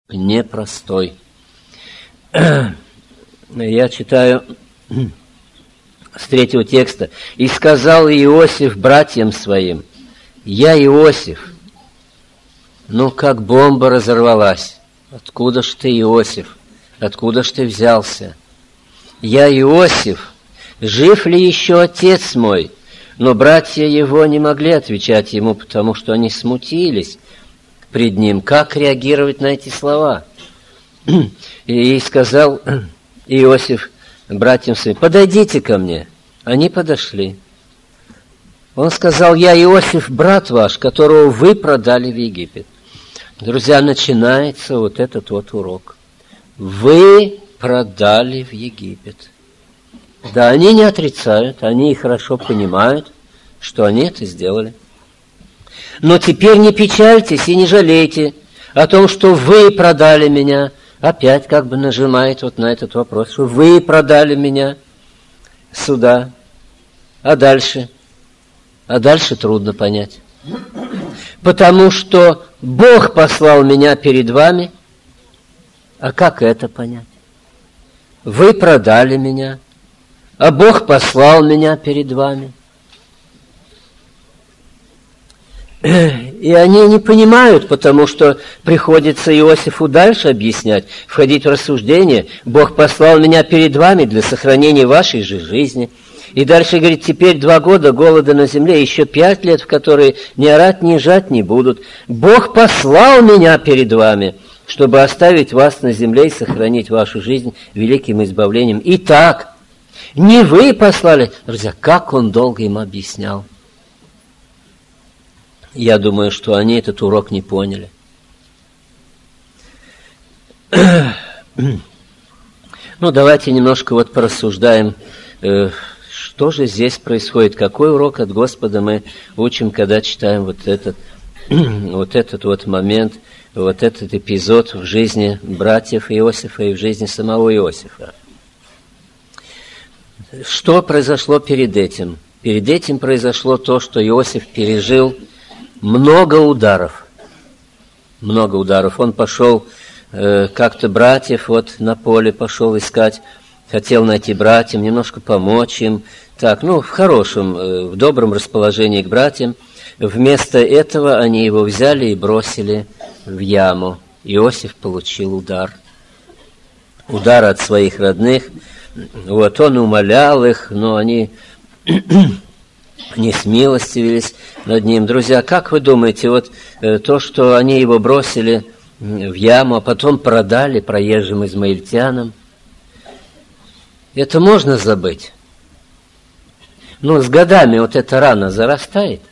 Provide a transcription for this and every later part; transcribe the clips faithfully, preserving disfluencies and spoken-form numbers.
непростой. Я читаю с третьего текста. «И сказал Иосиф братьям своим: я Иосиф». Ну, как бомба разорвалась. Откуда ж ты, Иосиф? Откуда ж ты взялся? «Я Иосиф. Жив ли еще отец мой?» Но братья его не могли отвечать ему, потому что они смутились пред ним. Как реагировать на эти слова? И сказал Иосиф братьям своим: подойдите ко мне. Они подошли. Он сказал: я Иосиф, брат ваш, которого вы продали в Египет. Друзья, начинается вот этот вот урок. Вы продали в Египет. Да, они не отрицают, они хорошо понимают, что они это сделали. Но теперь не печальтесь и не жалейте о том, что вы продали меня. Опять как бы нажимает вот на этот вопрос, что вы продали меня сюда. А дальше? А дальше трудно понять. Потому что Бог послал меня перед вами. А как это понять? Вы продали меня, а Бог послал меня перед вами. И они не понимают, потому что приходится Иосифу дальше объяснять, входить в рассуждение. Бог послал меня перед вами для сохранения вашей же жизни. И дальше говорит: теперь два года голода на земле, еще пять лет, в которые ни орать, ни жать не будут. Бог послал меня перед вами, чтобы оставить вас на земле и сохранить вашу жизнь великим избавлением. Итак, не вы послали. Друзья, как он долго им объяснял. Я думаю, что они этот урок не поняли. Ну, давайте немножко вот порассуждаем, что же здесь происходит, какой урок от Господа мы учим, когда читаем вот этот, вот этот вот момент, вот этот эпизод в жизни братьев Иосифа и в жизни самого Иосифа. Что произошло перед этим? Перед этим произошло то, что Иосиф пережил много ударов. Много ударов. Он пошел э, как-то братьев вот на поле пошел искать, хотел найти братьям, немножко помочь им. Так, ну, в хорошем, э, в добром расположении к братьям. Вместо этого они его взяли и бросили в яму. Иосиф получил удар. Удар от своих родных. Вот, он умолял их, но они не смилостивились над ним. Друзья, как вы думаете, вот э, то, что они его бросили в яму, а потом продали проезжим измаильтянам, это можно забыть? Но с годами вот эта рана зарастает?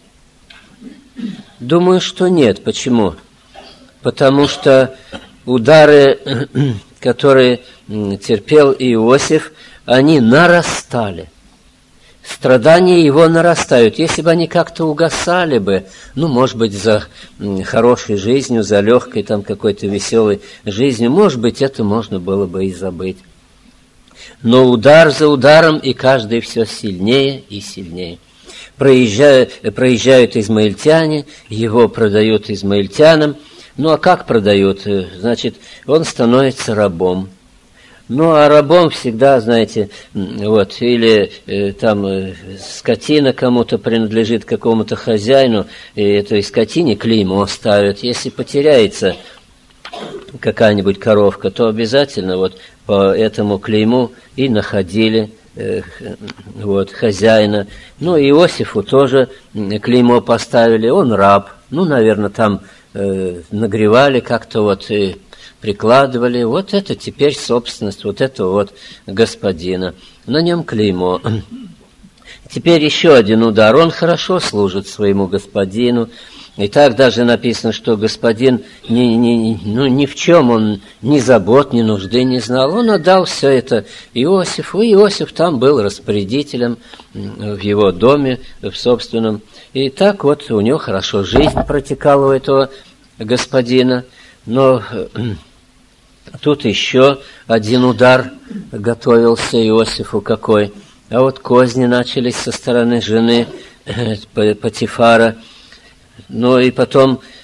Думаю, что нет. Почему? Потому что удары, которые терпел Иосиф, они нарастали. Страдания его нарастают. Если бы они как-то угасали бы, ну, может быть, за хорошей жизнью, за легкой там какой-то веселой жизнью, может быть, это можно было бы и забыть. Но удар за ударом, и каждый все сильнее и сильнее. Проезжают, проезжают измаильтяне, его продают измаильтянам. Ну, а как продают? Значит, он становится рабом. Ну, а рабом всегда, знаете, вот, или э, там э, скотина кому-то принадлежит, какому-то хозяину, и этой скотине клеймо ставят. Если потеряется какая-нибудь коровка, то обязательно вот по этому клейму и находили э, вот, хозяина. Ну, Иосифу тоже клеймо поставили, он раб. Ну, наверное, там э, нагревали как-то вот и прикладывали, вот это теперь собственность вот этого вот господина. На нем клеймо. Теперь еще один удар. Он хорошо служит своему господину. И так даже написано, что господин ни, ни, ну, ни в чем он ни забот, ни нужды не знал. Он отдал все это Иосифу, и Иосиф там был распорядителем в его доме, в собственном. И так вот у него хорошо жизнь протекала у этого господина. Но тут еще один удар готовился Иосифу какой. А вот козни начались со стороны жены Потифара. Ну и потом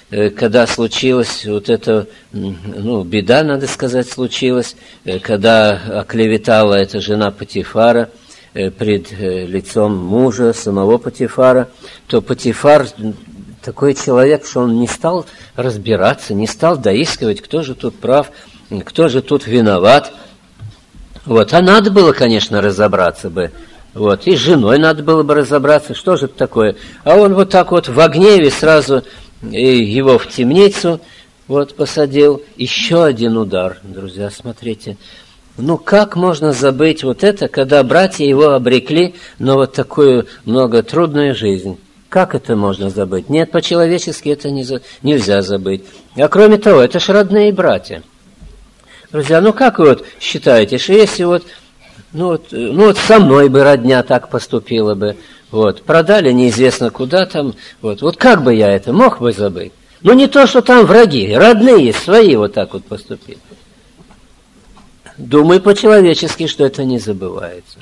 когда случилась вот эта, ну, беда, надо сказать, случилась, когда оклеветала эта жена Потифара пред лицом мужа, самого Потифара, то Потифар такой человек, что он не стал разбираться, не стал доискивать, кто же тут прав, кто же тут виноват. Вот. А надо было, конечно, разобраться бы. Вот. И с женой надо было бы разобраться, что же это такое. А он вот так вот в гневе сразу его в темницу вот посадил. Еще один удар, друзья, смотрите. Ну, как можно забыть вот это, когда братья его обрекли на вот такую многотрудную жизнь? Как это можно забыть? Нет, по-человечески это не за... нельзя забыть. А кроме того, это ж родные братья. Друзья, ну как вы вот считаете, что если вот, ну вот, ну вот со мной бы родня так поступила бы, вот, продали неизвестно куда там, вот, вот как бы я это мог бы забыть? Ну не то, что там враги, родные, свои вот так вот поступили. Думаю по-человечески, что это не забывается.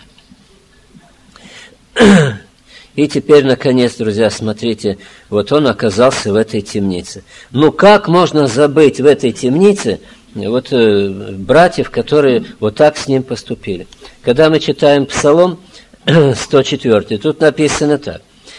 И теперь, наконец, друзья, смотрите, вот он оказался в этой темнице. Ну как можно забыть в этой темнице вот э, братьев, которые вот так с ним поступили? Когда мы читаем Псалом сто четыре, тут написано так.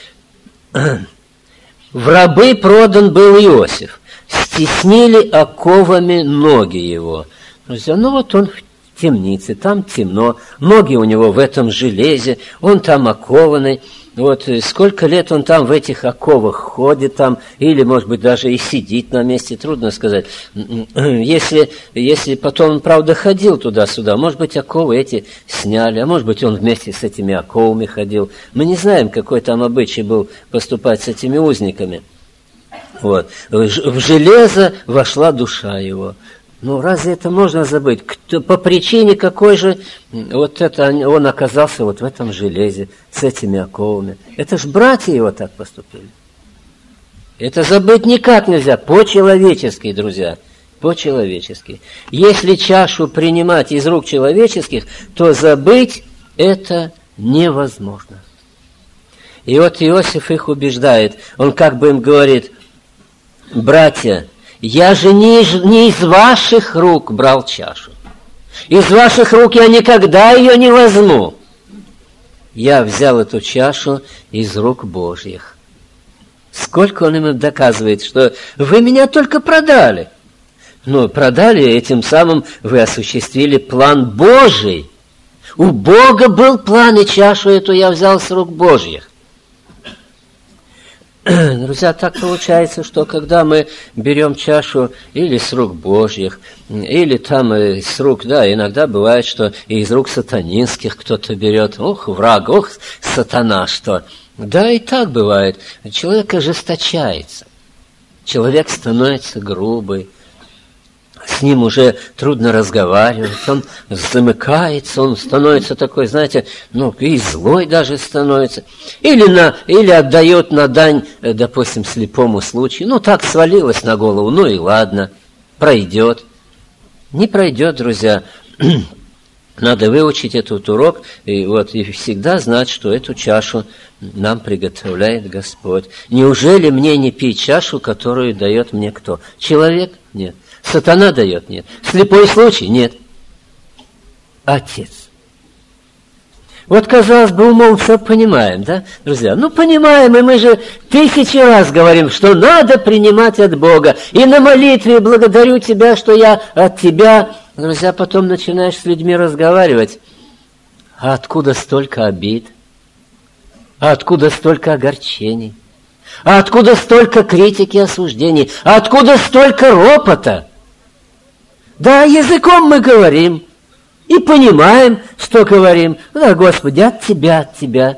«В рабы продан был Иосиф, стеснили оковами ноги его». Друзья, ну вот он в темнице, там темно, ноги у него в этом железе, он там окованный. Вот сколько лет он там в этих оковах ходит там, или, может быть, даже и сидит на месте, трудно сказать. Если, если потом он, правда, ходил туда-сюда, может быть, оковы эти сняли, а может быть, он вместе с этими оковами ходил. Мы не знаем, какой там обычай был поступать с этими узниками. Вот. В железо вошла душа его. Ну, разве это можно забыть? Кто, по причине какой же вот это он оказался вот в этом железе с этими оковами? Это ж братья его так поступили. Это забыть никак нельзя, по-человечески, друзья, по-человечески. Если чашу принимать из рук человеческих, то забыть это невозможно. И вот Иосиф их убеждает, он как бы им говорит: братья, я же не из, не из ваших рук брал чашу. Из ваших рук я никогда ее не возьму. Я взял эту чашу из рук Божьих. Сколько он им доказывает, что вы меня только продали. Ну, продали, этим самым вы осуществили план Божий. У Бога был план, и чашу эту я взял с рук Божьих. Друзья, так получается, что когда мы берем чашу или с рук Божьих, или там с рук, да, иногда бывает, что и из рук сатанинских кто-то берет, ох, враг, ох, сатана, что. Да, и так бывает. Человек ожесточается, человек становится грубый, с ним уже трудно разговаривать, он замыкается, он становится такой, знаете, ну, и злой даже становится. Или, на, или отдает на дань, допустим, слепому случаю. Ну, так свалилось на голову, ну и ладно, пройдет. Не пройдет, друзья. Надо выучить этот урок и, вот, и всегда знать, что эту чашу нам приготовляет Господь. Неужели мне не пить чашу, которую дает мне кто? Человек? Нет. Сатана дает? Нет. Слепой случай? Нет. Отец. Вот, казалось бы, умом все понимаем, да, друзья? Ну, понимаем, и мы же тысячи раз говорим, что надо принимать от Бога. И на молитве благодарю Тебя, что я от Тебя. Друзья, потом начинаешь с людьми разговаривать. А откуда столько обид? А откуда столько огорчений? А откуда столько критики и осуждений? А откуда столько ропота? Да, языком мы говорим и понимаем, что говорим. Да, Господи, от Тебя, от Тебя.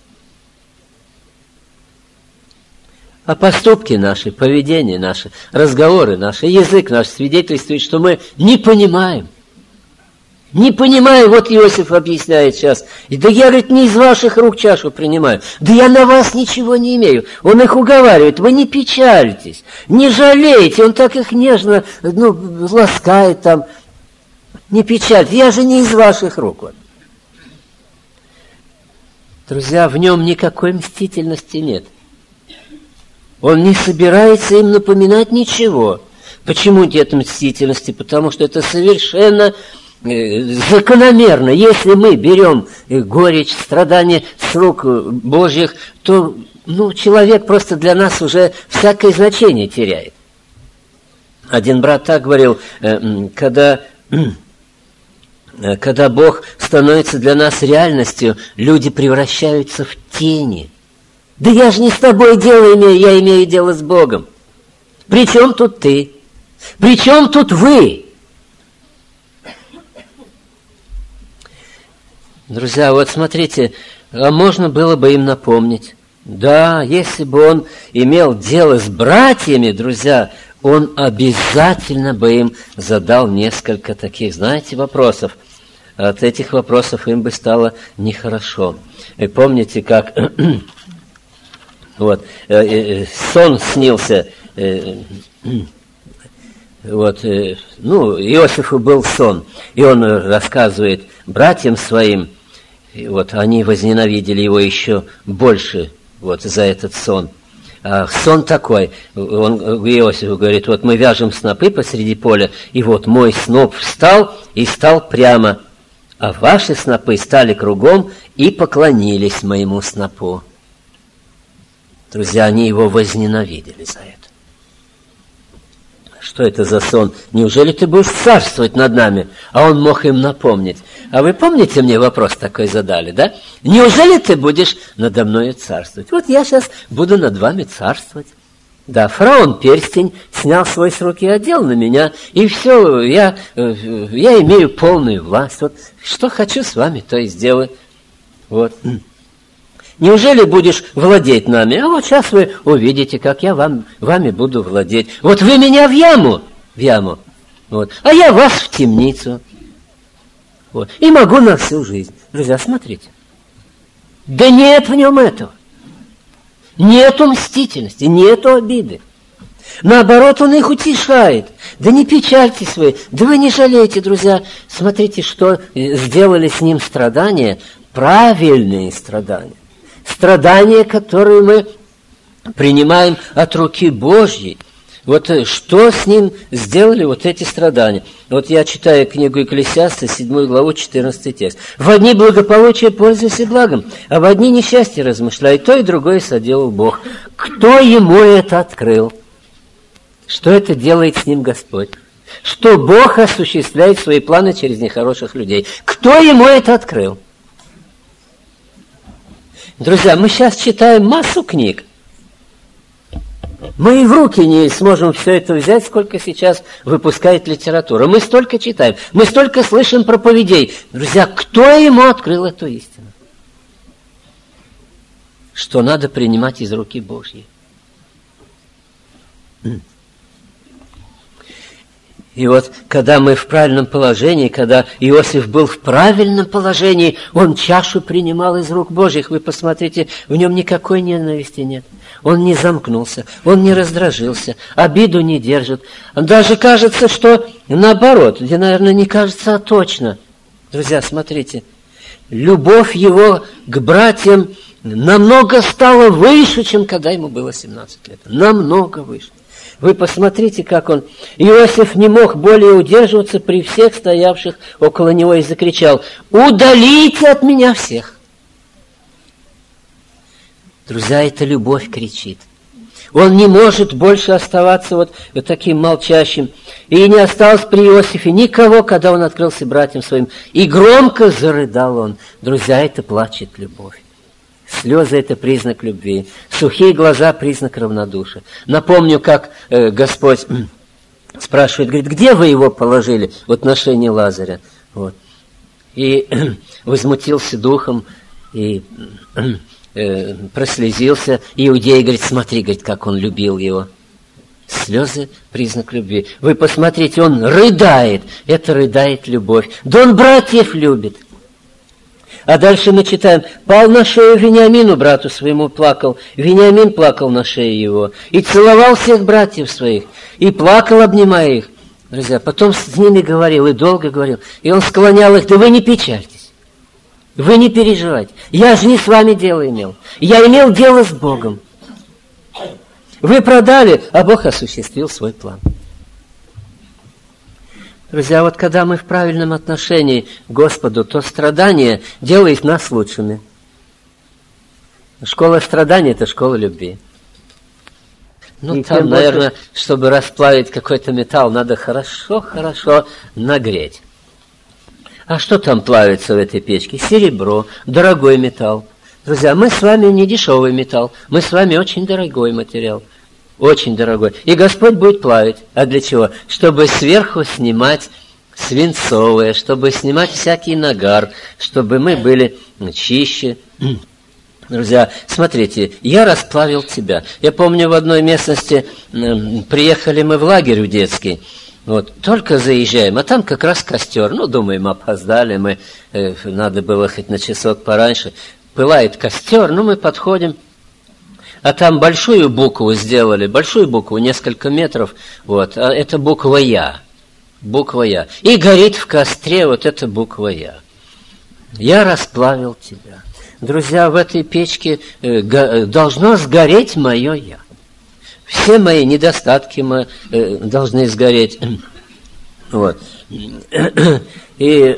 А поступки наши, поведение наше, разговоры наши, язык наш свидетельствует, что мы не понимаем. Не понимаю, вот Иосиф объясняет сейчас. Да я, говорит, не из ваших рук чашу принимаю. Да я на вас ничего не имею. Он их уговаривает, вы не печальтесь, не жалейте. Он так их нежно, ну, ласкает там. Не печальтесь, я же не из ваших рук. Вот. Друзья, в нем никакой мстительности нет. Он не собирается им напоминать ничего. Почему нет мстительности? Потому что это совершенно закономерно. Если мы берем горечь, страдания с рук Божьих, то ну, человек просто для нас уже всякое значение теряет. Один брат так говорил, когда, когда Бог становится для нас реальностью, люди превращаются в тени. Да я же не с тобой дело имею, я имею дело с Богом. При чем тут ты? При чем тут вы? Друзья, вот смотрите, а можно было бы им напомнить. Да, если бы он имел дело с братьями, друзья, он обязательно бы им задал несколько таких, знаете, вопросов. От этих вопросов им бы стало нехорошо. Вы помните, как вот, сон снился, вот, ну, Иосифу был сон, и он рассказывает братьям своим, и вот они возненавидели его еще больше вот за этот сон. А сон такой, он Иосифу говорит, вот мы вяжем снопы посреди поля, и вот мой сноп встал и стал прямо, а ваши снопы стали кругом и поклонились моему снопу. Друзья, они его возненавидели за это. Что это за сон? Неужели ты будешь царствовать над нами? А он мог им напомнить. А вы помните, мне вопрос такой задали, да? Неужели ты будешь надо мною царствовать? Вот я сейчас буду над вами царствовать. Да, фараон перстень снял свой с руки и одел на меня, и все, я, я имею полную власть. Вот что хочу с вами, то и сделаю. Вот. Неужели будешь владеть нами? А вот сейчас вы увидите, как я вам, вами буду владеть. Вот вы меня в яму, в яму, вот, а я вас в темницу. Вот, и могу на всю жизнь. Друзья, смотрите. Да нет в нем этого. Нету мстительности, нету обиды. Наоборот, он их утешает. Да не печальтесь вы, да вы не жалейте, друзья. Смотрите, что сделали с ним страдания, правильные страдания. Страдания, которые мы принимаем от руки Божьей. Вот что с ним сделали вот эти страдания? Вот я читаю книгу Экклесиаста, седьмую главу, четырнадцатый текст. «В одни благополучие пользуйся благом, а в одни несчастье размышляй, то и другое соделал Бог». Кто ему это открыл? Что это делает с ним Господь? Что Бог осуществляет свои планы через нехороших людей? Кто ему это открыл? Друзья, мы сейчас читаем массу книг. Мы и в руки не сможем все это взять, сколько сейчас выпускает литература. Мы столько читаем, мы столько слышим проповедей. Друзья, кто ему открыл эту истину? Что надо принимать из руки Божьей. И вот, когда мы в правильном положении, когда Иосиф был в правильном положении, он чашу принимал из рук Божьих. Вы посмотрите, в нем никакой ненависти нет. Он не замкнулся, он не раздражился, обиду не держит. Даже кажется, что наоборот, где, наверное, не кажется, а точно. Друзья, смотрите, любовь его к братьям намного стала выше, чем когда ему было семнадцать лет. Намного выше. Вы посмотрите, как он... Иосиф не мог более удерживаться при всех стоявших около него и закричал: «Удалите от меня всех!» Друзья, эта любовь кричит. Он не может больше оставаться вот, вот таким молчащим. И не осталось при Иосифе никого, когда он открылся братьям своим. И громко зарыдал он. Друзья, это плачет любовь. Слезы – это признак любви. Сухие глаза – признак равнодушия. Напомню, как э, Господь спрашивает, говорит, где вы его положили в отношении Лазаря? Вот. И э, возмутился духом, и э, прослезился. Иудей говорит, смотри, говорит, как он любил его. Слезы – признак любви. Вы посмотрите, он рыдает. Это рыдает любовь. Да он братьев любит. А дальше мы читаем: «Пал на шею Вениамину, брату своему, плакал. Вениамин плакал на шее его. И целовал всех братьев своих. И плакал, обнимая их». Друзья, потом с ними говорил, и долго говорил. И он склонял их: «Да вы не печальтесь. Вы не переживайте. Я же не с вами дело имел. Я имел дело с Богом. Вы продали, а Бог осуществил свой план. Друзья, вот когда мы в правильном отношении к Господу, то страдание делает нас лучшими. Школа страданий – это школа любви. Ну, и там, наверное, больше... чтобы расплавить какой-то металл, надо хорошо-хорошо нагреть. А что там плавится в этой печке? Серебро, дорогой металл. Друзья, мы с вами не дешевый металл, мы с вами очень дорогой материал. Очень дорогой. И Господь будет плавить. А для чего? Чтобы сверху снимать свинцовое, чтобы снимать всякий нагар, чтобы мы были чище. Друзья, смотрите, я расплавил тебя. Я помню, в одной местности э, приехали мы в лагерь в детский. Вот, только заезжаем, а там как раз костер. Ну, думаем, опоздали мы, э, надо было хоть на часок пораньше. Пылает костер, ну, мы подходим. А там большую букву сделали, большую букву, несколько метров. Вот, а это буква «Я». Буква «Я». И горит в костре вот эта буква «Я». Я расплавил тебя. Друзья, в этой печке э, должно сгореть мое «Я». Все мои недостатки мы, э, должны сгореть. Вот. И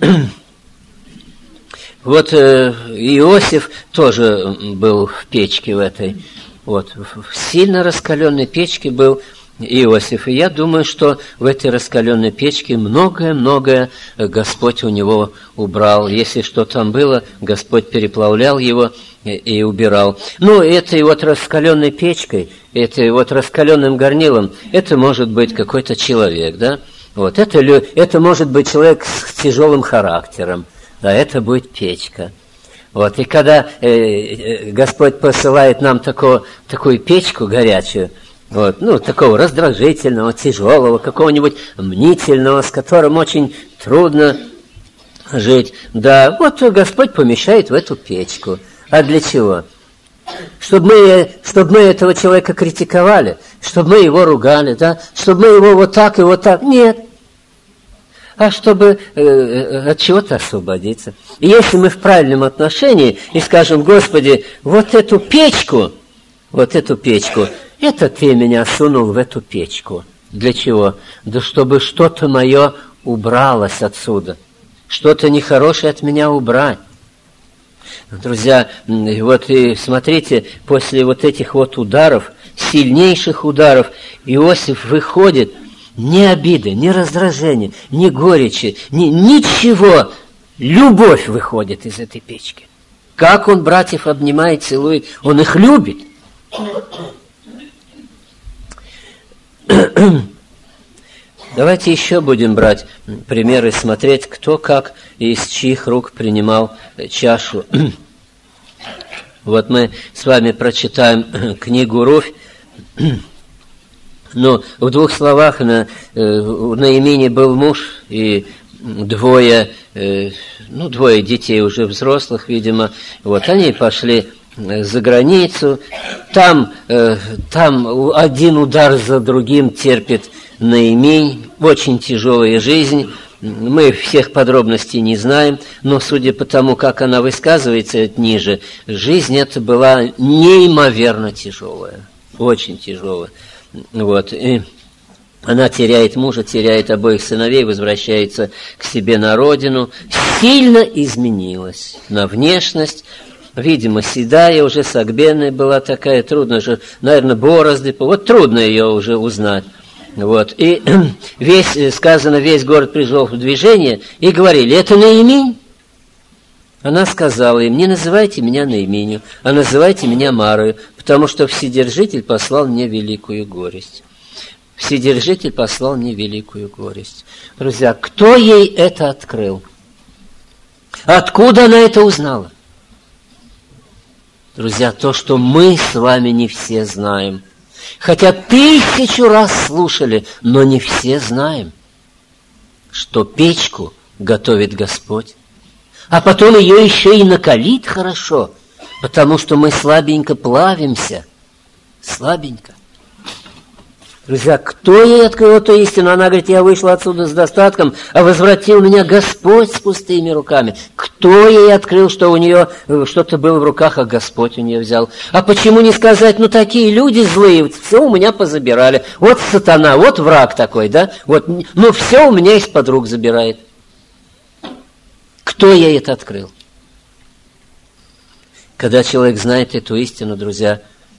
вот э, Иосиф тоже был в печке в этой. Вот. В сильно раскаленной печке был Иосиф. И я думаю, что в этой раскаленной печке многое-многое Господь у него убрал. Если что там было, Господь переплавлял его и, и убирал. Ну, этой вот раскаленной печкой, этой вот раскаленным горнилом, это может быть какой-то человек, да? Вот, это, это может быть человек с тяжелым характером, да, это будет печка. Вот, и когда э, Господь посылает нам такого, такую печку горячую, вот, ну, такого раздражительного, тяжелого, какого-нибудь мнительного, с которым очень трудно жить. Да, вот Господь помещает в эту печку. А для чего? Чтобы мы, чтобы мы этого человека критиковали, чтобы мы его ругали, да? Чтобы мы его вот так и вот так. Нет. А чтобы э, от чего-то освободиться. И если мы в правильном отношении и скажем: Господи, вот эту печку, вот эту печку, это Ты меня сунул в эту печку. Для чего? Да чтобы что-то мое убралось отсюда. Что-то нехорошее от меня убрать. Друзья, вот и смотрите, после вот этих вот ударов, сильнейших ударов, Иосиф выходит, ни обиды, ни раздражения, ни горечи, ни, ничего. Любовь выходит из этой печки. Как он братьев обнимает, целует, он их любит. Давайте еще будем брать примеры, смотреть, кто как и из чьих рук принимал чашу. Вот мы с вами прочитаем книгу Руфь. Ну, в двух словах, на, у Наимини был муж и двое, ну, двое детей уже взрослых, видимо. Вот они пошли за границу. Там, там один удар за другим терпит Наимень. Очень тяжелая жизнь. Мы всех подробностей не знаем, но судя по тому, как она высказывается ниже, жизнь эта была неимоверно тяжелая. Очень тяжелая. Вот. И она теряет мужа, теряет обоих сыновей, возвращается к себе на родину. Сильно изменилась на внешность. Видимо, седая, уже согбенная была такая, трудно же, наверное, борозды. Вот трудно ее уже узнать. Вот. И весь, сказано, весь город пришел в движение и говорили: это Наимень? Она сказала им: не называйте меня Наименью, а называйте меня Марою, потому что Вседержитель послал мне великую горесть. Вседержитель послал мне великую горесть. Друзья, кто ей это открыл? Откуда она это узнала? Друзья, то, что мы с вами не все знаем. Хотя тысячу раз слушали, но не все знаем, что печку готовит Господь. А потом ее еще и накалит хорошо, потому что мы слабенько плавимся. Слабенько. Друзья, кто ей открыл эту истину? Она говорит, я вышла отсюда с достатком, а возвратил меня Господь с пустыми руками. Кто ей открыл, что у нее что-то было в руках, а Господь у нее взял? А почему не сказать, ну такие люди злые, все у меня позабирали. Вот сатана, вот враг такой, да? Вот, ну все у меня из-под рук забирает. Кто ей это открыл? Когда человек знает эту истину, друзья,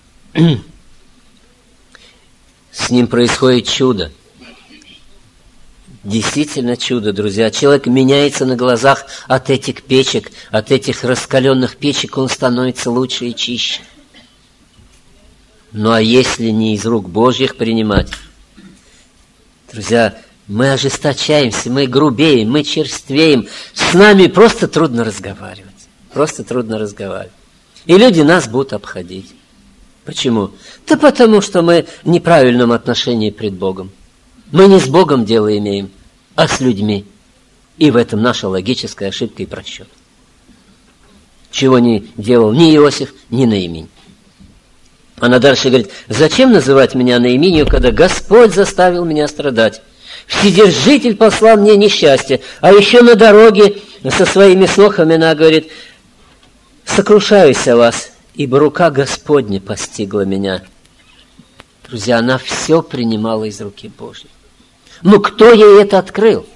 с ним происходит чудо. Действительно чудо, друзья. Человек меняется на глазах от этих печек, от этих раскаленных печек, он становится лучше и чище. Ну а если не из рук Божьих принимать, друзья, мы ожесточаемся, мы грубеем, мы черствеем. С нами просто трудно разговаривать. Просто трудно разговаривать. И люди нас будут обходить. Почему? Да потому что мы в неправильном отношении пред Богом. Мы не с Богом дело имеем, а с людьми. И в этом наша логическая ошибка и просчет. Чего не делал ни Иосиф, ни Наимень. Она дальше говорит, зачем называть меня Наименью, когда Господь заставил меня страдать? Вседержитель послал мне несчастье. А еще на дороге со своими снохами она говорит, сокрушаюсь о вас, ибо рука Господня постигла меня. Друзья, она все принимала из руки Божьей. Ну, кто ей это открыл?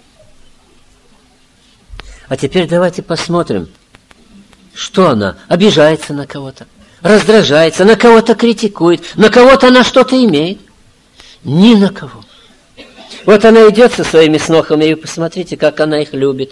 А теперь давайте посмотрим, что она обижается на кого-то, раздражается, на кого-то критикует, на кого-то она что-то имеет. Ни на кого. Вот она идет со своими снохами, и посмотрите, как она их любит.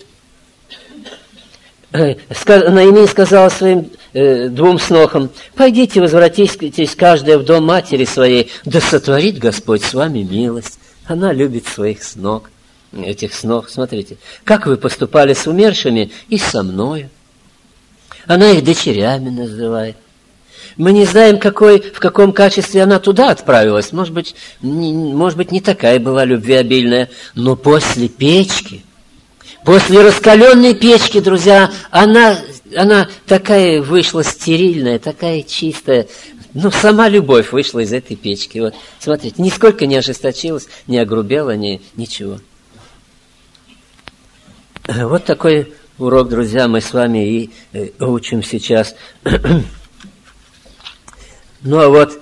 Наимень сказала своим э, двум снохам, пойдите, возвратитесь каждая в дом матери своей, да сотворит Господь с вами милость. Она любит своих снох, этих снох. Смотрите, как вы поступали с умершими и со мною. Она их дочерями называет. Мы не знаем, какой, в каком качестве она туда отправилась. Может быть, не, может быть, не такая была любвеобильная, но после печки, после раскаленной печки, друзья, она, она такая вышла стерильная, такая чистая. Ну, сама любовь вышла из этой печки. Вот, смотрите, нисколько не ожесточилась, не огрубела, ни, ничего. Вот такой урок, друзья, мы с вами и э, учим сейчас. Ну, а вот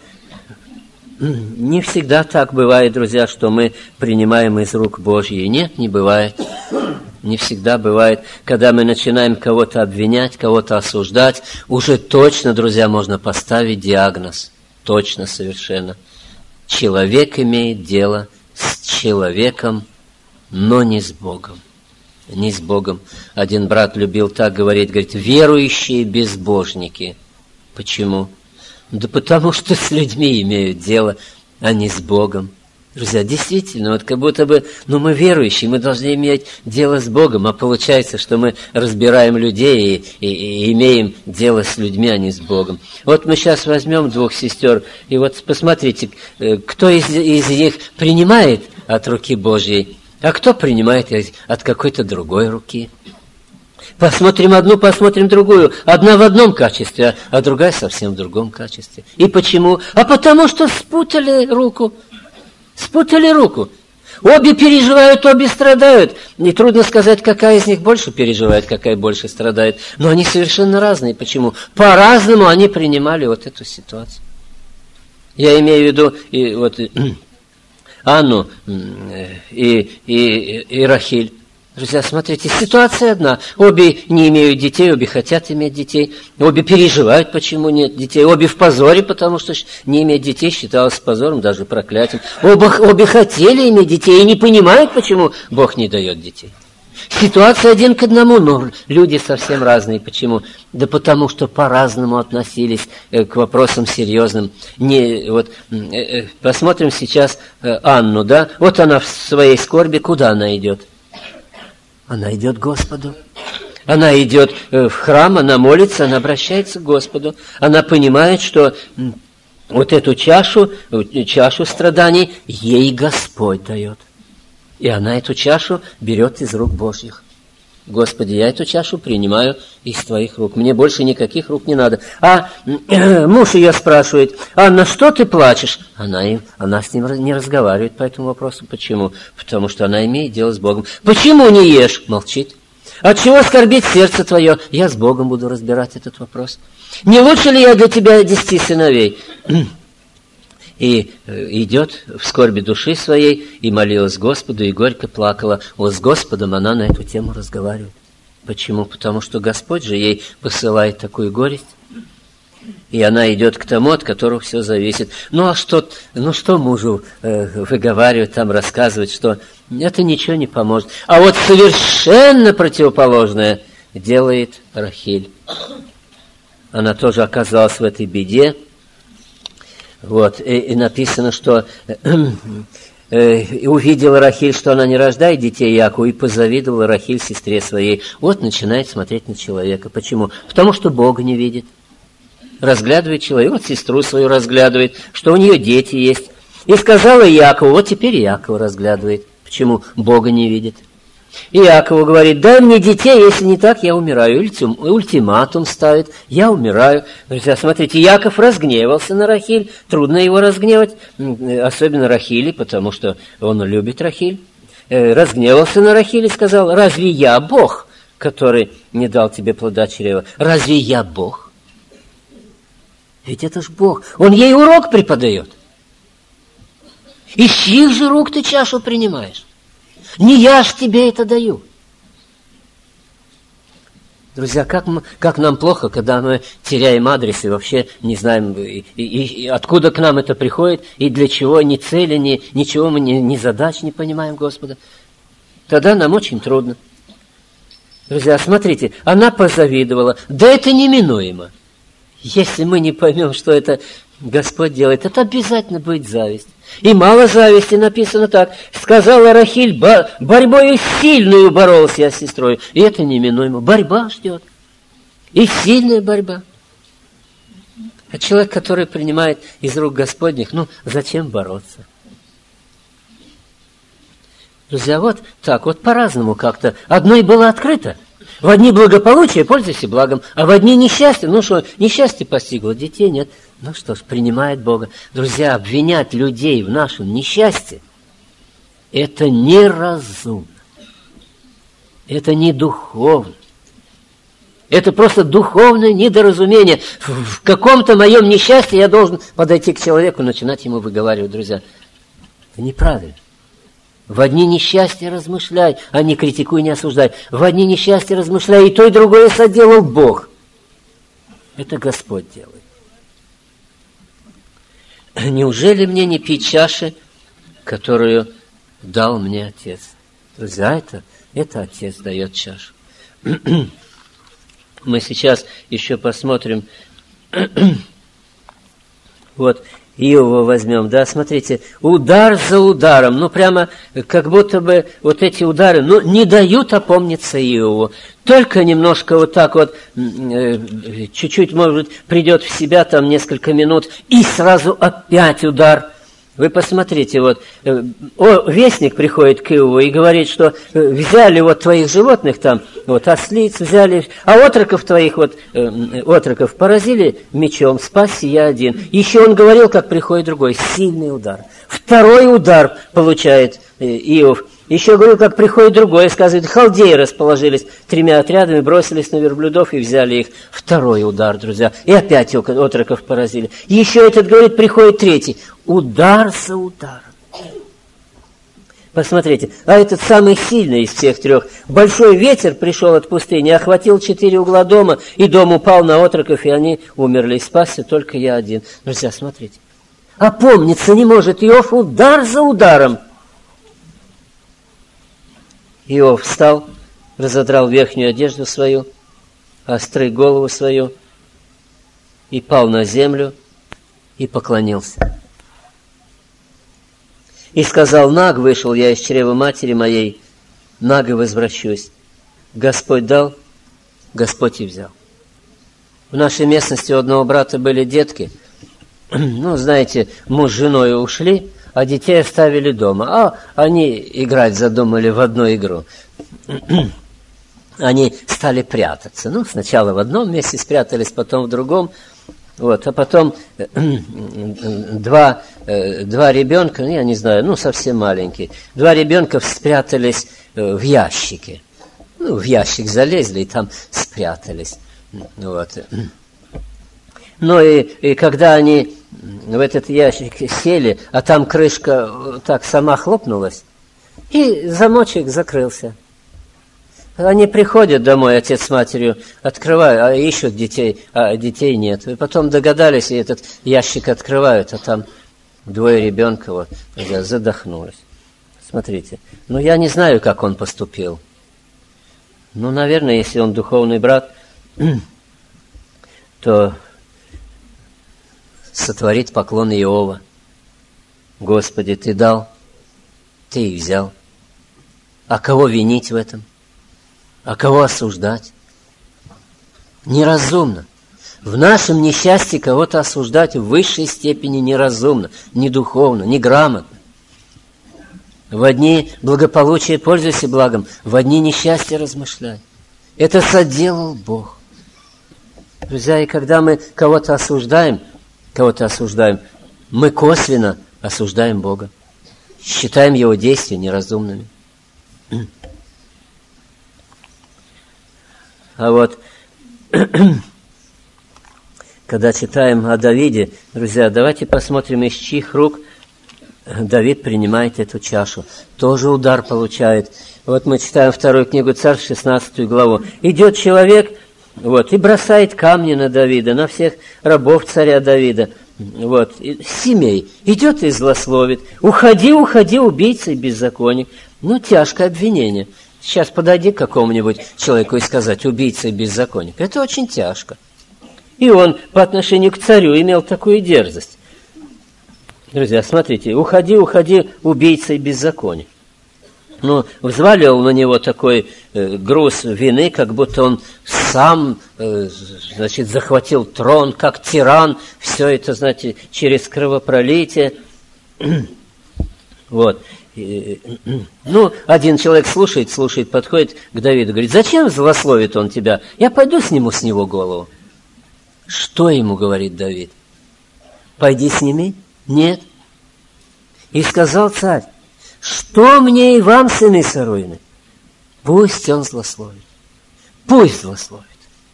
не всегда так бывает, друзья, что мы принимаем из рук Божьей. Нет, не бывает. Не всегда бывает, когда мы начинаем кого-то обвинять, кого-то осуждать, уже точно, друзья, можно поставить диагноз. Точно, совершенно. Человек имеет дело с человеком, но не с Богом. Не с Богом. Один брат любил так говорить, говорит, верующие безбожники. Почему? Да потому что с людьми имеют дело, а не с Богом. Друзья, действительно, вот как будто бы, ну мы верующие, мы должны иметь дело с Богом, а получается, что мы разбираем людей и, и, и имеем дело с людьми, а не с Богом. Вот мы сейчас возьмем двух сестер, и вот посмотрите, кто из, из них принимает от руки Божьей, а кто принимает от какой-то другой руки. Посмотрим одну, посмотрим другую. Одна в одном качестве, а другая совсем в другом качестве. И почему? А потому что спутали руку. Спутали руку. Обе переживают, обе страдают. И трудно сказать, какая из них больше переживает, какая больше страдает. Но они совершенно разные. Почему? По-разному они принимали вот эту ситуацию. Я имею в виду и, вот, и, Анну и, и, и Рахиль. Друзья, смотрите, ситуация одна. Обе не имеют детей, обе хотят иметь детей. Обе переживают, почему нет детей. Обе в позоре, потому что не иметь детей считалось позором, даже проклятием. Оба, обе хотели иметь детей и не понимают, почему Бог не дает детей. Ситуация один к одному, но люди совсем разные. Почему? Да потому что по-разному относились к вопросам серьезным. Не, вот, посмотрим сейчас Анну, да? Вот она в своей скорби, куда она идет? Она идет к Господу. Она идет в храм, она молится, она обращается к Господу. Она понимает, что вот эту чашу, чашу страданий ей Господь дает. И она эту чашу берет из рук Божьих. Господи, я эту чашу принимаю из Твоих рук. Мне больше никаких рук не надо. А муж ее спрашивает: Анна, что ты плачешь? Она, им, она с ним не разговаривает по этому вопросу. Почему? Потому что она имеет дело с Богом. Почему не ешь? Молчит. От чего скорбит сердце твое? Я с Богом буду разбирать этот вопрос. Не лучше ли я для тебя десяти сыновей? И идет в скорби души своей, и молилась Господу, и горько плакала. Вот с Господом она на эту тему разговаривает. Почему? Потому что Господь же ей посылает такую горесть. И она идет к тому, от которого все зависит. Ну, а что, ну, что мужу э, выговаривать, там рассказывать, что это ничего не поможет. А вот совершенно противоположное делает Рахиль. Она тоже оказалась в этой беде. Вот, и, и написано, что э, э, увидела Рахиль, что она не рождает детей Якову, и позавидовала Рахиль сестре своей. Вот начинает смотреть на человека. Почему? Потому что Бога не видит. Разглядывает человек, вот сестру свою разглядывает, что у нее дети есть. И сказала Якову, вот теперь Яков разглядывает. Почему? Бога не видит. И Якову говорит: дай мне детей, если не так, я умираю. Ультим, ультиматум ставит: я умираю. Друзья, смотрите, Яков разгневался на Рахиль. Трудно его разгневать, особенно Рахили, потому что он любит Рахиль. Разгневался на Рахиль и сказал: разве я Бог, который не дал тебе плода чрева? Разве я Бог? Ведь это ж Бог. Он ей урок преподает. Из чьих же рук ты чашу принимаешь? Не я ж тебе это даю. Друзья, как, мы, как нам плохо, когда мы теряем адрес и вообще не знаем, и, и, и откуда к нам это приходит, и для чего, ни цели, ни, ничего мы, ни, ни задач не понимаем Господа. Тогда нам очень трудно. Друзья, смотрите, она позавидовала. Да это неминуемо. Если мы не поймем, что это Господь делает, это обязательно будет зависть. И мало зависти, написано так: сказала Рахиль, борьбою сильную боролась я с сестрой. И это неминуемо. Борьба ждет. И сильная борьба. А человек, который принимает из рук Господних, ну, зачем бороться? Друзья, вот так, вот по-разному как-то. Одно и было открыто. В одни благополучие пользуйся благом, а в одни несчастье, ну что, несчастье постигло, детей нет. Ну что ж, принимает Бога. Друзья, обвинять людей в нашем несчастье – это неразумно. Это не духовно. Это просто духовное недоразумение. В каком-то моем несчастье я должен подойти к человеку и начинать ему выговаривать, друзья. Это неправильно. В одни несчастья размышляй, а не критикуй, не осуждай. В одни несчастья размышляй, и то, и другое соделал Бог. Это Господь делает. Неужели мне не пить чаши, которую дал мне Отец? Друзья, это, это Отец дает чашу. Мы сейчас еще посмотрим. Вот, Иова возьмем, да, смотрите, удар за ударом, ну, прямо как будто бы вот эти удары, ну, не дают опомниться Иову. Только немножко вот так вот, чуть-чуть, может быть, придет в себя там несколько минут, и сразу опять удар. Вы посмотрите, вот, о, вестник приходит к Иову и говорит, что взяли вот твоих животных там, вот, ослиц взяли, а отроков твоих, вот, отроков поразили мечом, спасся я один. Еще он говорил, как приходит другой, сильный удар. Второй удар получает Иов. Еще говорю, как приходит другой, сказывает, халдеи расположились тремя отрядами, бросились на верблюдов и взяли их. Второй удар, друзья. И опять отроков поразили. Еще этот, говорит, приходит третий. Удар за ударом. Посмотрите, а этот самый сильный из всех трех. Большой ветер пришел от пустыни, охватил четыре угла дома, и дом упал на отроков, и они умерли. И спасся только я один. Друзья, смотрите. Опомниться не может Иов, удар за ударом. Иов встал, разодрал верхнюю одежду свою, остриг голову свою, и пал на землю, и поклонился. И сказал: наг вышел я из чрева матери моей, наго возвращусь. Господь дал, Господь и взял. В нашей местности у одного брата были детки. Ну, знаете, муж с женой ушли, а детей оставили дома. А они играть задумали в одну игру. они стали прятаться. Ну, сначала в одном месте спрятались, потом в другом. Вот, а потом два, два ребенка, я не знаю, ну, совсем маленькие, два ребенка спрятались в ящике. Ну, в ящик залезли и там спрятались. Вот. Ну, и, и когда они в этот ящик сели, а там крышка так сама хлопнулась, и замочек закрылся. Они приходят домой, отец с матерью, открывают, а ищут детей, а детей нет. И потом догадались, и этот ящик открывают, а там двое ребенка вот задохнулись. Смотрите, ну я не знаю, как он поступил. Ну, наверное, если он духовный брат, то сотворит поклон Иова. Господи, Ты дал, Ты их взял. А кого винить в этом? А кого осуждать? Неразумно. В нашем несчастье кого-то осуждать в высшей степени неразумно, не духовно, не грамотно. В одни благополучия пользуйся благом, в одни несчастья размышляй. Это соделал Бог. Друзья, и когда мы кого-то осуждаем, кого-то осуждаем, мы косвенно осуждаем Бога. Считаем Его действия неразумными. А вот, когда читаем о Давиде, друзья, давайте посмотрим, из чьих рук Давид принимает эту чашу. Тоже удар получает. Вот мы читаем вторую книгу Царств, шестнадцатую главу. Идет человек, вот, и бросает камни на Давида, на всех рабов царя Давида. Вот, семей. Идет и злословит. Уходи, уходи, убийца и беззаконник. Ну, тяжкое обвинение. Сейчас подойди к какому-нибудь человеку и сказать: убийца и беззаконник. Это очень тяжко. И он по отношению к царю имел такую дерзость. Друзья, смотрите, уходи, уходи, убийца и беззаконник. Ну, взвалил на него такой э, груз вины, как будто он сам, э, значит, захватил трон, как тиран. Все это, знаете, через кровопролитие. Вот. Ну, один человек слушает, слушает, подходит к Давиду, говорит: зачем злословит он тебя? Я пойду сниму с него голову. Что ему говорит Давид? Пойди сними? Нет. И сказал царь: что мне и вам, сыны Саруины? Пусть он злословит. Пусть злословит.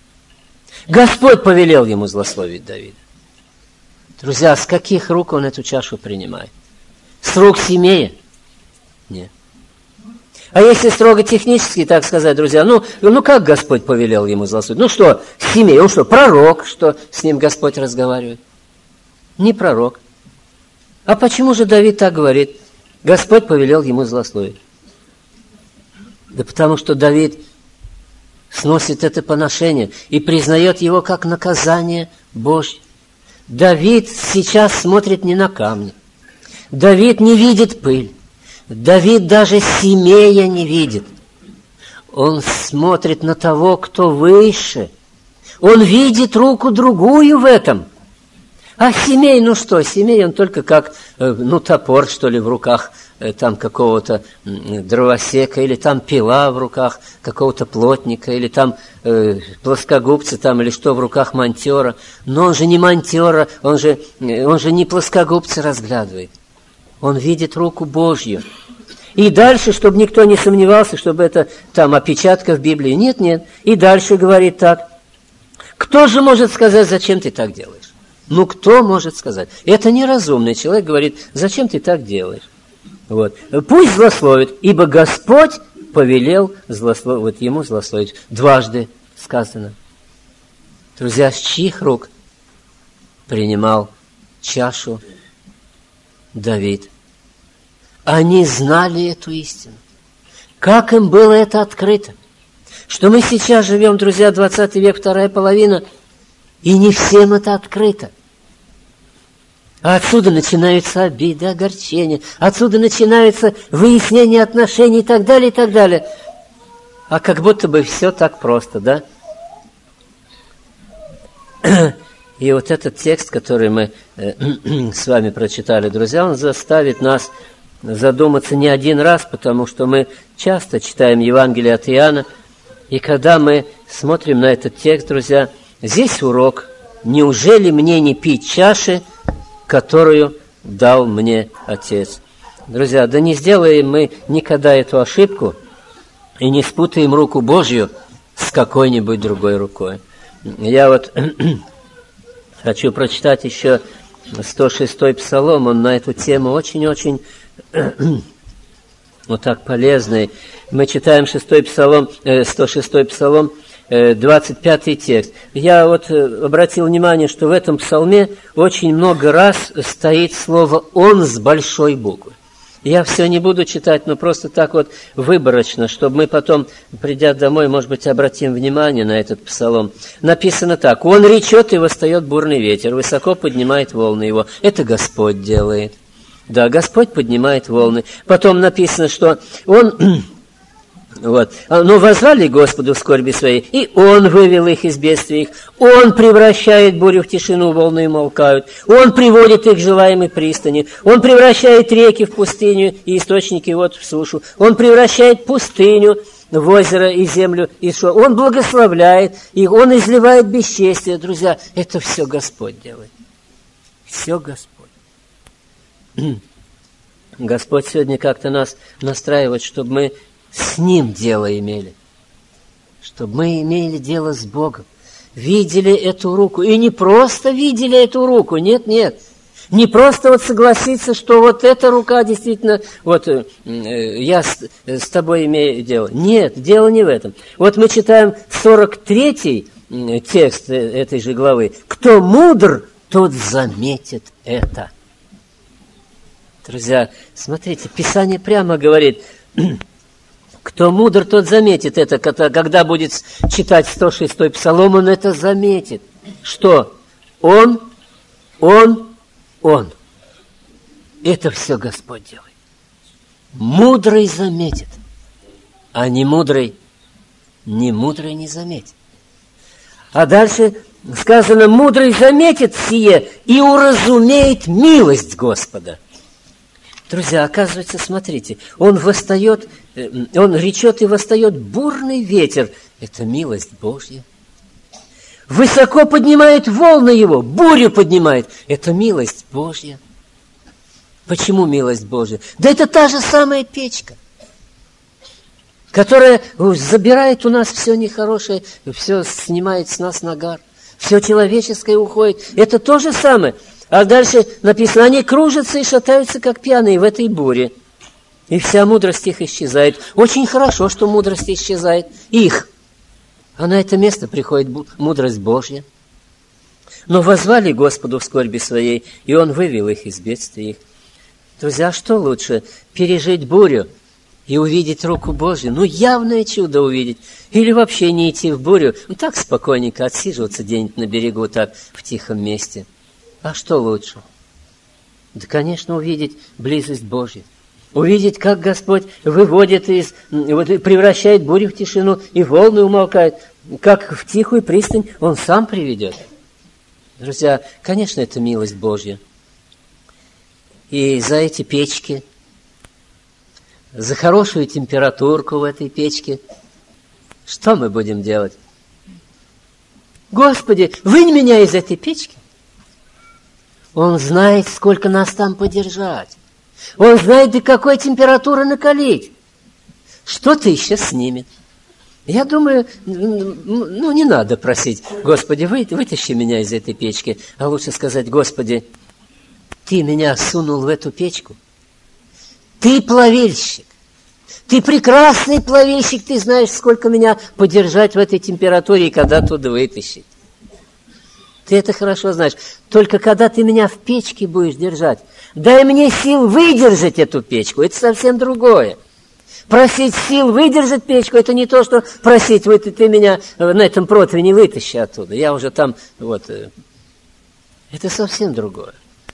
Господь повелел ему злословить Давида. Друзья, с каких рук он эту чашу принимает? С рук Симея? Нет. А если строго технически, так сказать, друзья, ну, ну как Господь повелел ему злословить? Ну что, Симей, он что, пророк, что с ним Господь разговаривает? Не пророк. А почему же Давид так говорит? Господь повелел ему злословить. Да потому что Давид сносит это поношение и признает его как наказание Божье. Давид сейчас смотрит не на камни. Давид не видит пыль. Давид даже Симея не видит. Он смотрит на того, кто выше. Он видит руку другую в этом. А Симей, ну что, Симей, он только как, ну, топор, что ли, в руках там какого-то дровосека, или там пила в руках какого-то плотника, или там э, плоскогубцы, там, или что в руках монтера. Но он же не монтера, он же, он же не плоскогубцы разглядывает. Он видит руку Божью. И дальше, чтобы никто не сомневался, чтобы это там опечатка в Библии. Нет, нет. И дальше говорит так. Кто же может сказать, зачем ты так делаешь? Ну, кто может сказать? Это неразумный человек говорит, зачем ты так делаешь? Вот. Пусть злословит, ибо Господь повелел злословить, вот ему злословить. Дважды сказано. Друзья, с чьих рук принимал чашу Давид? Они знали эту истину. Как им было это открыто? Что мы сейчас живем, друзья, двадцатый век, вторая половина, и не всем это открыто. А отсюда начинаются обиды, огорчения, отсюда начинается выяснение отношений и так далее, и так далее. А как будто бы все так просто, да? И вот этот текст, который мы э, с вами прочитали, друзья, он заставит нас задуматься не один раз, потому что мы часто читаем Евангелие от Иоанна, И когда мы смотрим на этот текст, друзья, здесь урок. Неужели мне не пить чаши, которую дал мне Отец? Друзья, да не сделаем мы никогда эту ошибку и не спутаем руку Божью с какой-нибудь другой рукой. Я вот хочу прочитать еще сто шестой Псалом, он на эту тему очень-очень вот так полезный. Мы читаем шестой Псалом, сто шестой Псалом, двадцать пятый текст. Я вот обратил внимание, что в этом псалме очень много раз стоит слово «Он» с большой буквы. Я все не буду читать, но просто так вот выборочно, чтобы мы потом, придя домой, может быть, обратим внимание на этот псалом. Написано так: «Он речет, и восстает бурный ветер, высоко поднимает волны его». Это Господь делает. Да, Господь поднимает волны. Потом написано, что Он... Вот. Но воззвали Господу в скорби своей, и Он вывел их из бедствия их. Он превращает бурю в тишину, волны умолкают. Он приводит их к желаемой пристани. Он превращает реки в пустыню и источники вод в сушу. Он превращает пустыню в озеро и землю. И что? Он благословляет их, Он изливает бесчестие. Друзья, это все Господь делает. Все Господь. Господь сегодня как-то нас настраивает, чтобы мы с Ним дело имели. Чтобы мы имели дело с Богом. Видели эту руку. И не просто видели эту руку. Нет, нет. Не просто вот согласиться, что вот эта рука действительно, вот э, я с, с тобой имею дело. Нет, дело не в этом. Вот мы читаем сорок третий текст этой же главы. «Кто мудр, тот заметит это». Друзья, смотрите, Писание прямо говорит... Кто мудр, тот заметит это. Когда будет читать сто шестой Псалом, он это заметит. Что? Он, он, он. Это все Господь делает. Мудрый заметит, а не мудрый, не мудрый не заметит. А дальше сказано: мудрый заметит сие и уразумеет милость Господа. Друзья, оказывается, смотрите, он восстает, он речет и восстает бурный ветер. Это милость Божья. Высоко поднимает волны его, бурю поднимает. Это милость Божья. Почему милость Божья? Да это та же самая печка, которая забирает у нас все нехорошее, все снимает с нас нагар, все человеческое уходит. Это то же самое. А дальше написано: они кружатся и шатаются, как пьяные в этой буре. И вся мудрость их исчезает. Очень хорошо, что мудрость исчезает. Их. А на это место приходит мудрость Божья. Но воззвали Господу в скорби своей, и Он вывел их из бедствия их. Друзья, что лучше? Пережить бурю и увидеть руку Божью? Ну, явное чудо увидеть. Или вообще не идти в бурю. Ну, так спокойненько отсиживаться где-нибудь на берегу, так, в тихом месте. А что лучше? Да, конечно, увидеть близость Божью. Увидеть, как Господь выводит из, вот, превращает бурю в тишину, и волны умолкают. Как в тихую пристань Он сам приведет. Друзья, конечно, это милость Божья. И за эти печки, за хорошую температурку в этой печке, что мы будем делать? Господи, вынь меня из этой печки. Он знает, сколько нас там подержать. Он знает, до какой температуры накалить. Что-то еще снимет. Я думаю, ну, не надо просить: Господи, вы, вытащи меня из этой печки. А лучше сказать: Господи, Ты меня сунул в эту печку. Ты плавильщик. Ты прекрасный плавильщик. Ты знаешь, сколько меня подержать в этой температуре и когда оттуда вытащить. Ты это хорошо знаешь. Только когда ты меня в печке будешь держать, дай мне сил выдержать эту печку. Это совсем другое. Просить сил выдержать печку, это не то, что просить: вы, ты, ты меня на этом противне вытащи оттуда. Я уже там, вот. Это совсем другое.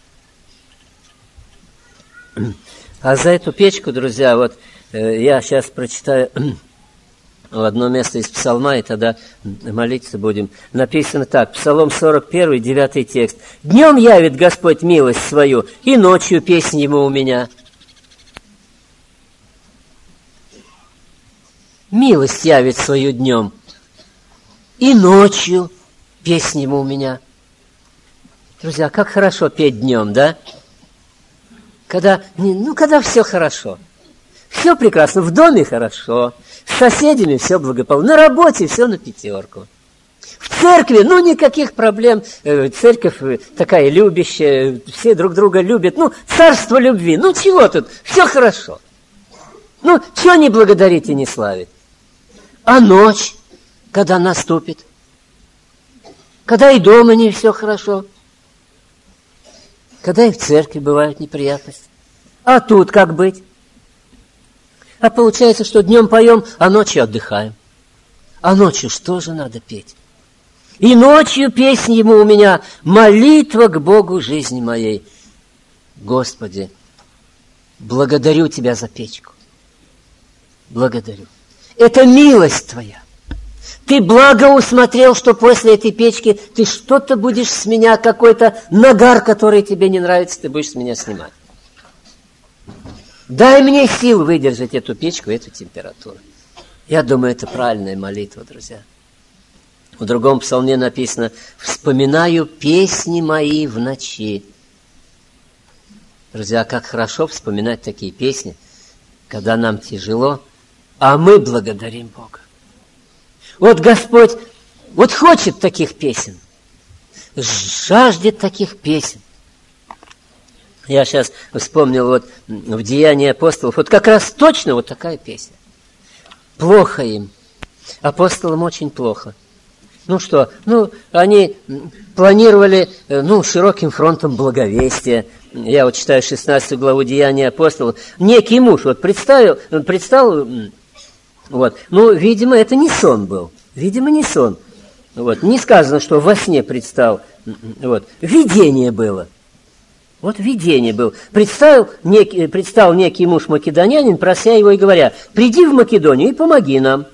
А за эту печку, друзья, вот я сейчас прочитаю в одно место из Псалма, и тогда молиться будем. Написано так, Псалом сорок один, девятый текст. «Днем явит Господь милость свою, и ночью песнь Ему у меня». милость явит свою днем, и ночью песни ему у меня. Друзья, как хорошо петь днем, да? Когда, ну, когда все хорошо. Все прекрасно, в доме хорошо, с соседями все благополучно, на работе все на пятерку. В церкви, ну, никаких проблем. Церковь такая любящая, все друг друга любят. Ну, царство любви, ну, чего тут, все хорошо. Ну, чего не благодарить и не славить? А ночь, когда наступит? Когда и дома не все хорошо? Когда и в церкви бывают неприятности? А тут как быть? А получается, что днем поем, а ночью отдыхаем. А ночью что же надо петь? И ночью песнь ему у меня, молитва к Богу жизни моей. Господи, благодарю Тебя за печку. Благодарю. Это милость Твоя. Ты благо усмотрел, что после этой печки ты что-то будешь с меня, какой-то нагар, который тебе не нравится, ты будешь с меня снимать. Дай мне сил выдержать эту печку, эту температуру. Я думаю, это правильная молитва, друзья. В другом псалме написано: «Вспоминаю песни мои в ночи». Друзья, как хорошо вспоминать такие песни, когда нам тяжело, а мы благодарим Бога. Вот Господь, вот хочет таких песен, жаждет таких песен. Я сейчас вспомнил вот в Деянии апостолов, вот как раз точно вот такая песня. Плохо им, апостолам очень плохо. Ну что, ну, они планировали, ну, широким фронтом благовестия. Я вот читаю шестнадцатую главу Деяния апостолов. Некий муж, вот представил, представил, вот, ну, видимо, это не сон был. Видимо, не сон. Вот, не сказано, что во сне предстал. Вот, видение было. Вот видение было. Представил некий, предстал некий муж македонянин, прося его и говоря: приди в Македонию и помоги нам.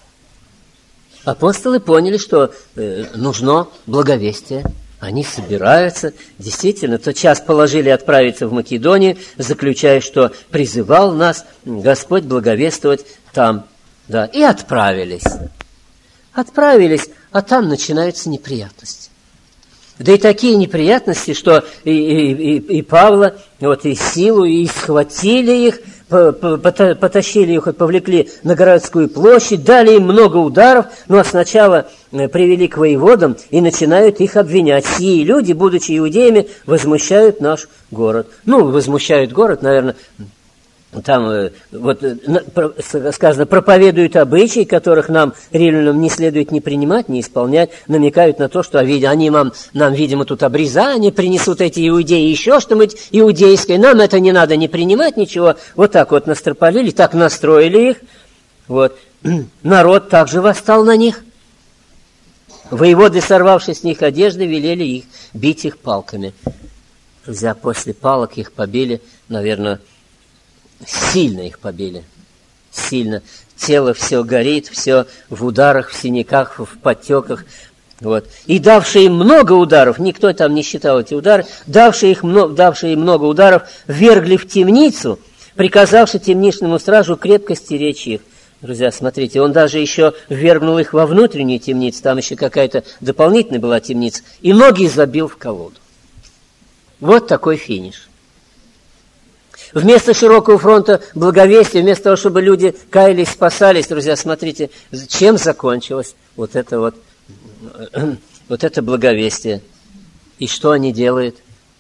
Апостолы поняли, что э, нужно благовестие. Они собираются. Действительно, тот час положили отправиться в Македонию, заключая, что призывал нас Господь благовествовать там. Да, и отправились. Отправились, а там начинаются неприятности. Да и такие неприятности, что и, и, и, и Павла, вот, и Силу, и схватили их, потащили их, повлекли на городскую площадь, дали им много ударов, ну а сначала привели к воеводам и начинают их обвинять. Сии люди, будучи иудеями, возмущают наш город. Ну, возмущают город, наверное, там вот сказано, проповедуют обычаи, которых нам, римлянам, не следует не принимать, не исполнять, намекают на то, что они нам, нам, видимо, тут обрезание принесут эти иудеи, еще что-нибудь иудейское, нам это не надо не принимать ничего. Вот так вот настропалили, так настроили их. Вот. Народ также восстал на них. Воеводы, сорвавшись с них одежды, велели их бить их палками. Друзья, после палок их побили, наверное, сильно их побили, сильно. Тело все горит, все в ударах, в синяках, в подтеках. Вот. И давшие им много ударов, никто там не считал эти удары, давшие, их, давшие им много ударов, ввергли в темницу, приказавши темничному стражу крепко стеречь их. Друзья, смотрите, он даже еще ввергнул их во внутреннюю темницу, там еще какая-то дополнительная была темница, и ноги забил в колоду. Вот такой финиш. Вместо широкого фронта благовестия, вместо того, чтобы люди каялись, спасались, друзья, смотрите, чем закончилось вот это вот, вот это благовестие. И что они делают?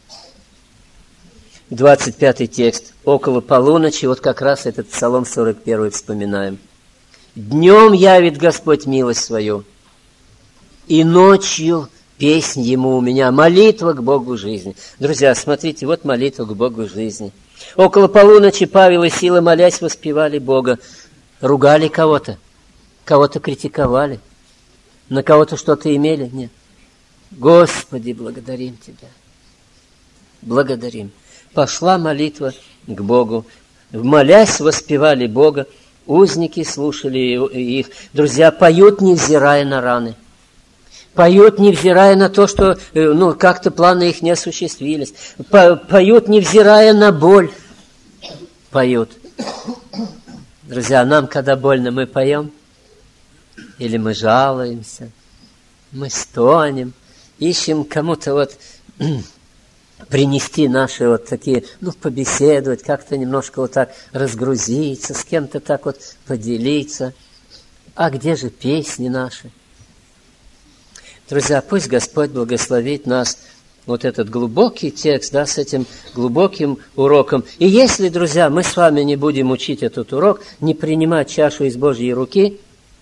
двадцать пятый текст. Около полуночи, вот как раз этот Псалом сорок первый вспоминаем. «Днем явит Господь милость свою, и ночью песнь ему у меня, молитва к Богу жизни». Друзья, смотрите, вот молитва к Богу жизни. Около полуночи Павел и Сила, молясь, воспевали Бога. Ругали кого-то, кого-то критиковали, на кого-то что-то имели? Нет. Господи, благодарим Тебя. Благодарим. Пошла молитва к Богу. Молясь, воспевали Бога. Узники слушали их. Друзья, поют, невзирая на раны. Поют, невзирая на то, что ну, как-то планы их не осуществились. Поют, невзирая на боль. Поют. Друзья, нам, когда больно, мы поем, или мы жалуемся, мы стонем, ищем кому-то вот принести наши вот такие, ну, побеседовать, как-то немножко вот так разгрузиться, с кем-то так вот поделиться. А где же песни наши? Друзья, пусть Господь благословит нас вот этот глубокий текст, да, с этим глубоким уроком. И если, друзья, мы с вами не будем учить этот урок, не принимать чашу из Божьей руки,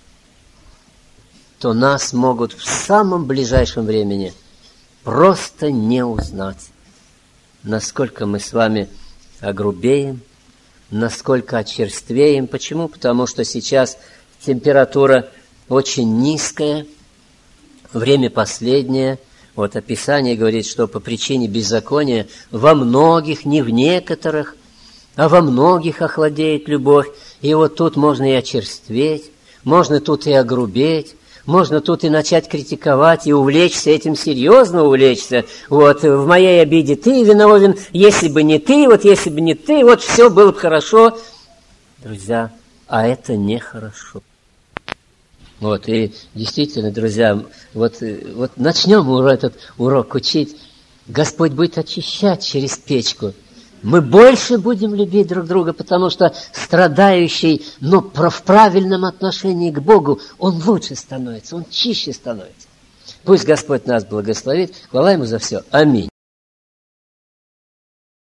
то нас могут в самом ближайшем времени просто не узнать, насколько мы с вами огрубеем, насколько очерствеем. Почему? Потому что сейчас температура очень низкая, время последнее. Вот описание говорит, что по причине беззакония во многих, не в некоторых, а во многих охладеет любовь. И вот тут можно и очерстветь, можно тут и огрубеть, можно тут и начать критиковать, и увлечься этим, серьезно увлечься. Вот, в моей обиде ты виновен, если бы не ты, вот если бы не ты, вот все было бы хорошо. Друзья, а это нехорошо. Вот, и действительно, друзья, вот, вот начнем этот урок учить. Господь будет очищать через печку. Мы больше будем любить друг друга, потому что страдающий, но в правильном отношении к Богу, он лучше становится, он чище становится. Пусть Господь нас благословит. Хвала Ему за все. Аминь.